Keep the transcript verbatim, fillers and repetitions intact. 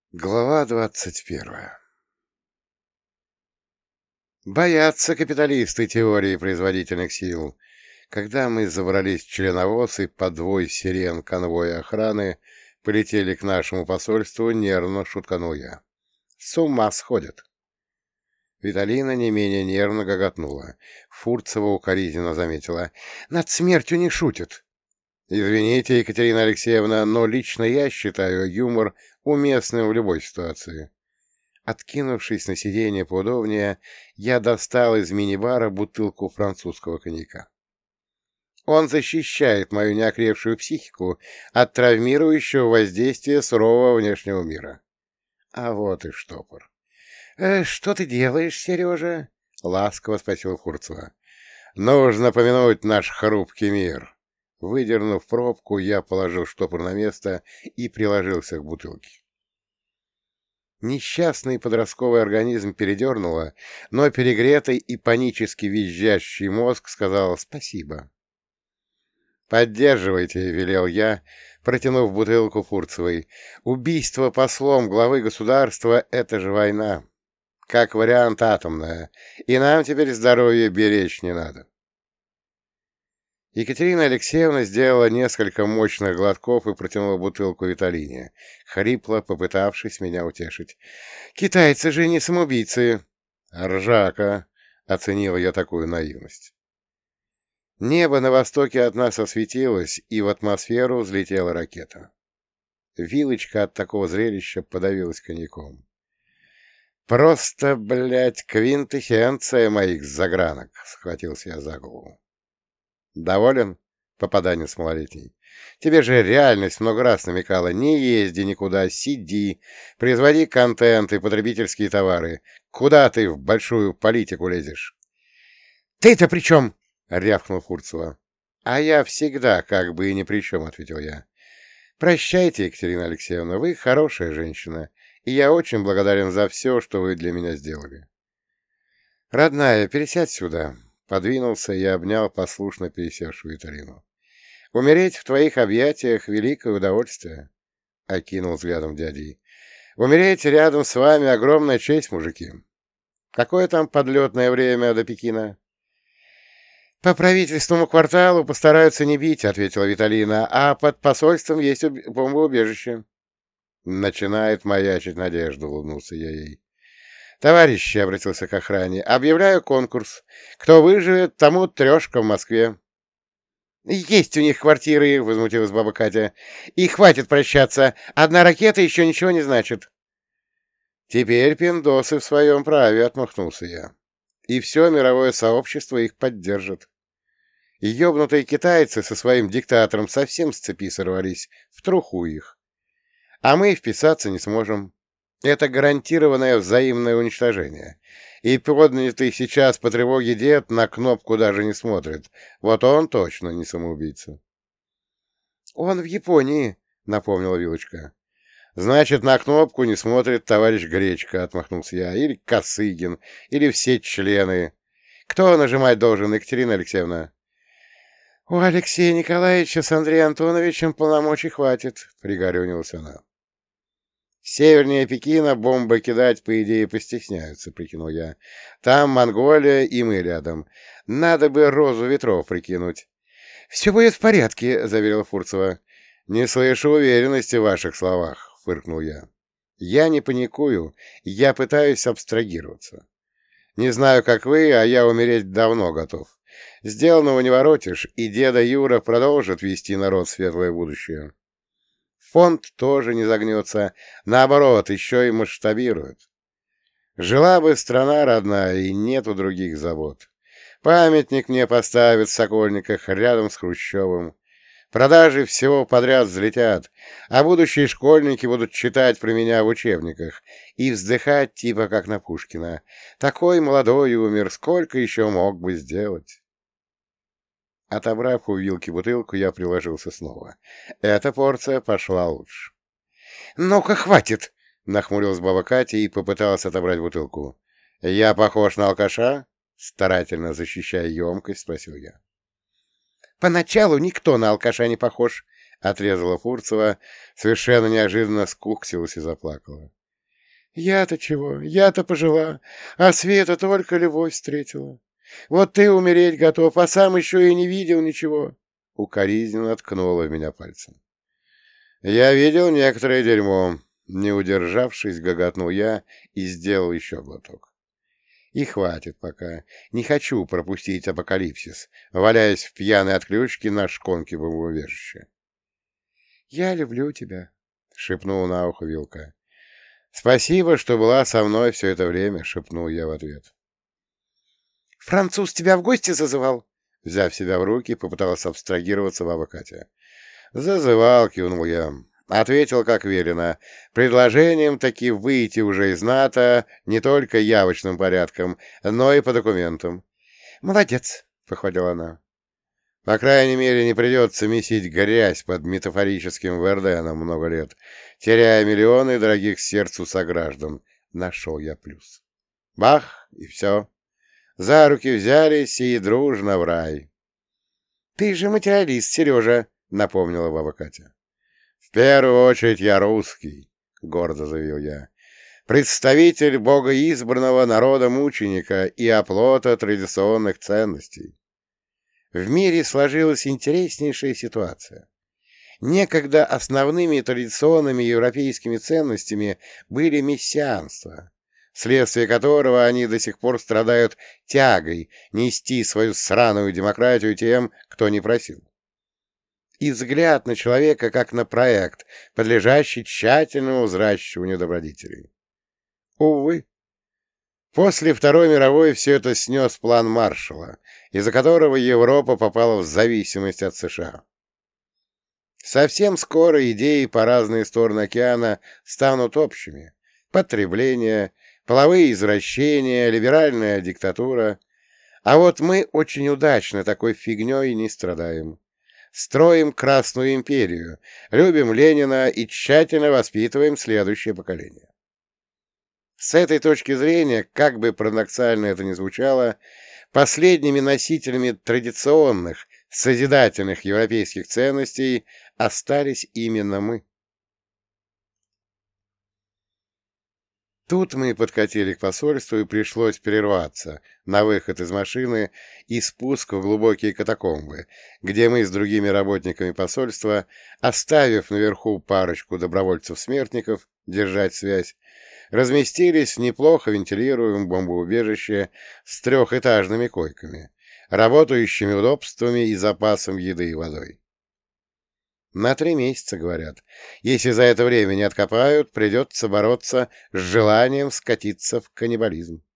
Глава двадцать первая. Боятся капиталисты теории производительных сил. Когда мы забрались в членовоз и под вой сирен конвоя охраны полетели к нашему посольству, нервно шутканул я. С ума сходят. Виталина не менее нервно гоготнула. Фурцева укоризненно заметила. Над смертью не шутят. Извините, Екатерина Алексеевна, но лично я считаю юмор уместным в любой ситуации. Откинувшись на сиденье поудобнее, я достал из мини-бара бутылку французского коньяка. Он защищает мою неокрепшую психику от травмирующего воздействия сурового внешнего мира. А вот и штопор. «Э, «Что ты делаешь, Сережа?» — ласково спросил Фурцева. «Нужно помянуть наш хрупкий мир». Выдернув пробку, я положил штопор на место и приложился к бутылке. Несчастный подростковый организм передернуло, но перегретый и панически визжащий мозг сказал «спасибо». «Поддерживайте», — велел я, протянув бутылку Фурцевой. «Убийство послом главы государства — это же война. Как вариант атомная, и нам теперь здоровье беречь не надо». Екатерина Алексеевна сделала несколько мощных глотков и протянула бутылку Виталине, хрипло попытавшись меня утешить. «Китайцы же не самоубийцы!» «Ржака!» — оценила я такую наивность. Небо на востоке от нас осветилось, и в атмосферу взлетела ракета. Вилочка от такого зрелища подавилась коньяком. «Просто, блядь, квинтэссенция моих загранок!» — схватился я за голову. «Доволен, попаданец малолетний? Тебе же реальность много раз намекала. Не езди никуда, сиди, производи контент и потребительские товары. Куда ты в большую политику лезешь?» «Ты-то при чем?» — рявкнул Фурцева. «А я всегда как бы и ни при чем», — ответил я. «Прощайте, Екатерина Алексеевна, вы хорошая женщина, и я очень благодарен за все, что вы для меня сделали. Родная, пересядь сюда». Подвинулся и обнял послушно пересевшую Виталину. «Умереть в твоих объятиях — великое удовольствие», — окинул взглядом дяди. «Умереть рядом с вами — огромная честь, мужики. Какое там подлетное время до Пекина?» «По правительственному кварталу постараются не бить», — ответила Виталина, «а под посольством есть бомбоубежище». «Начинает маячить надежда», — улыбнулся я ей. «Товарищи», — обратился к охране, — «объявляю конкурс. Кто выживет, тому трешка в Москве». «Есть у них квартиры», — возмутилась баба Катя. «И хватит прощаться. Одна ракета еще ничего не значит». «Теперь пиндосы в своем праве», — отмахнулся я. «И все мировое сообщество их поддержит. И ебнутые китайцы со своим диктатором совсем с цепи сорвались, в труху их. А мы вписаться не сможем. Это гарантированное взаимное уничтожение. И поднятый сейчас по тревоге дед на кнопку даже не смотрит. Вот он точно не самоубийца». «Он в Японии», — напомнила Вилочка. «Значит, на кнопку не смотрит товарищ Гречка», — отмахнулся я. «Или Косыгин, или все члены. Кто нажимать должен, Екатерина Алексеевна?» «У Алексея Николаевича с Андреем Антоновичем полномочий хватит», — пригорюнилась она. «Севернее Пекина бомбы кидать, по идее, постесняются», — прикинул я. «Там Монголия и мы рядом. Надо бы розу ветров прикинуть». «Все будет в порядке», — заверила Фурцева. «Не слышу уверенности в ваших словах», — фыркнул я. «Я не паникую, я пытаюсь абстрагироваться. Не знаю, как вы, а я умереть давно готов. Сделанного не воротишь, и деда Юра продолжит вести народ в светлое будущее. Фонд тоже не загнется, наоборот, еще и масштабирует. Жила бы страна родная, и нету других забот. Памятник мне поставят в Сокольниках рядом с Хрущевым. Продажи всего подряд взлетят, а будущие школьники будут читать про меня в учебниках и вздыхать типа как на Пушкина. Такой молодой умер, сколько еще мог бы сделать?» Отобрав у вилки бутылку, я приложился снова. Эта порция пошла лучше. «Ну-ка, хватит!» — нахмурилась баба Катя и попыталась отобрать бутылку. «Я похож на алкаша?» — старательно защищая емкость, спросил я. «Поначалу никто на алкаша не похож», — отрезала Фурцева, совершенно неожиданно скуксилась и заплакала. Я-то чего? Я-то пожила, а Света только любовь встретила. Вот ты умереть готов, а сам еще и не видел ничего. Укоризненно ткнула в меня пальцем. Я видел некоторое дерьмо. Не удержавшись, гоготнул я и сделал еще глоток. И хватит пока. Не хочу пропустить апокалипсис, валяясь в пьяной отключке на шконке бомбоубежища. — Я люблю тебя, — шепнул на ухо Вилка. — Спасибо, что была со мной все это время, — шепнул я в ответ. — Француз тебя в гости зазывал? Взяв себя в руки, попыталась абстрагироваться баба Катя. — Зазывал, — кивнул я. Ответил, как велено, предложением таки выйти уже из НАТО не только явочным порядком, но и по документам. — Молодец, — похвалила она. — По крайней мере, не придется месить грязь под метафорическим Верденом много лет, теряя миллионы дорогих сердцу сограждан. Нашел я плюс. Бах, и все. За руки взялись и дружно в рай. — Ты же материалист, Сережа, — напомнила баба Катя. «В первую очередь я русский», — гордо заявил я, — «представитель богоизбранного народа-мученика и оплота традиционных ценностей». В мире сложилась интереснейшая ситуация. Некогда основными традиционными европейскими ценностями были мессианство, вследствие которого они до сих пор страдают тягой нести свою сраную демократию тем, кто не просил. И взгляд на человека как на проект, подлежащий тщательному взращиванию добродетелей. Увы, после Второй мировой все это снес план Маршалла, из-за которого Европа попала в зависимость от США. Совсем скоро идеи по разные стороны океана станут общими. Потребление, половые извращения, либеральная диктатура. А вот мы очень удачно такой фигней не страдаем. Строим Красную империю, любим Ленина и тщательно воспитываем следующее поколение. С этой точки зрения, как бы парадоксально это ни звучало, последними носителями традиционных, созидательных европейских ценностей остались именно мы. Тут мы подкатили к посольству, и пришлось прерваться на выход из машины и спуск в глубокие катакомбы, где мы с другими работниками посольства, оставив наверху парочку добровольцев-смертников держать связь, разместились в неплохо вентилируемом бомбоубежище с трехэтажными койками, работающими удобствами и запасом еды и водой. На три месяца, говорят. Если за это время не откопают, придется бороться с желанием скатиться в каннибализм.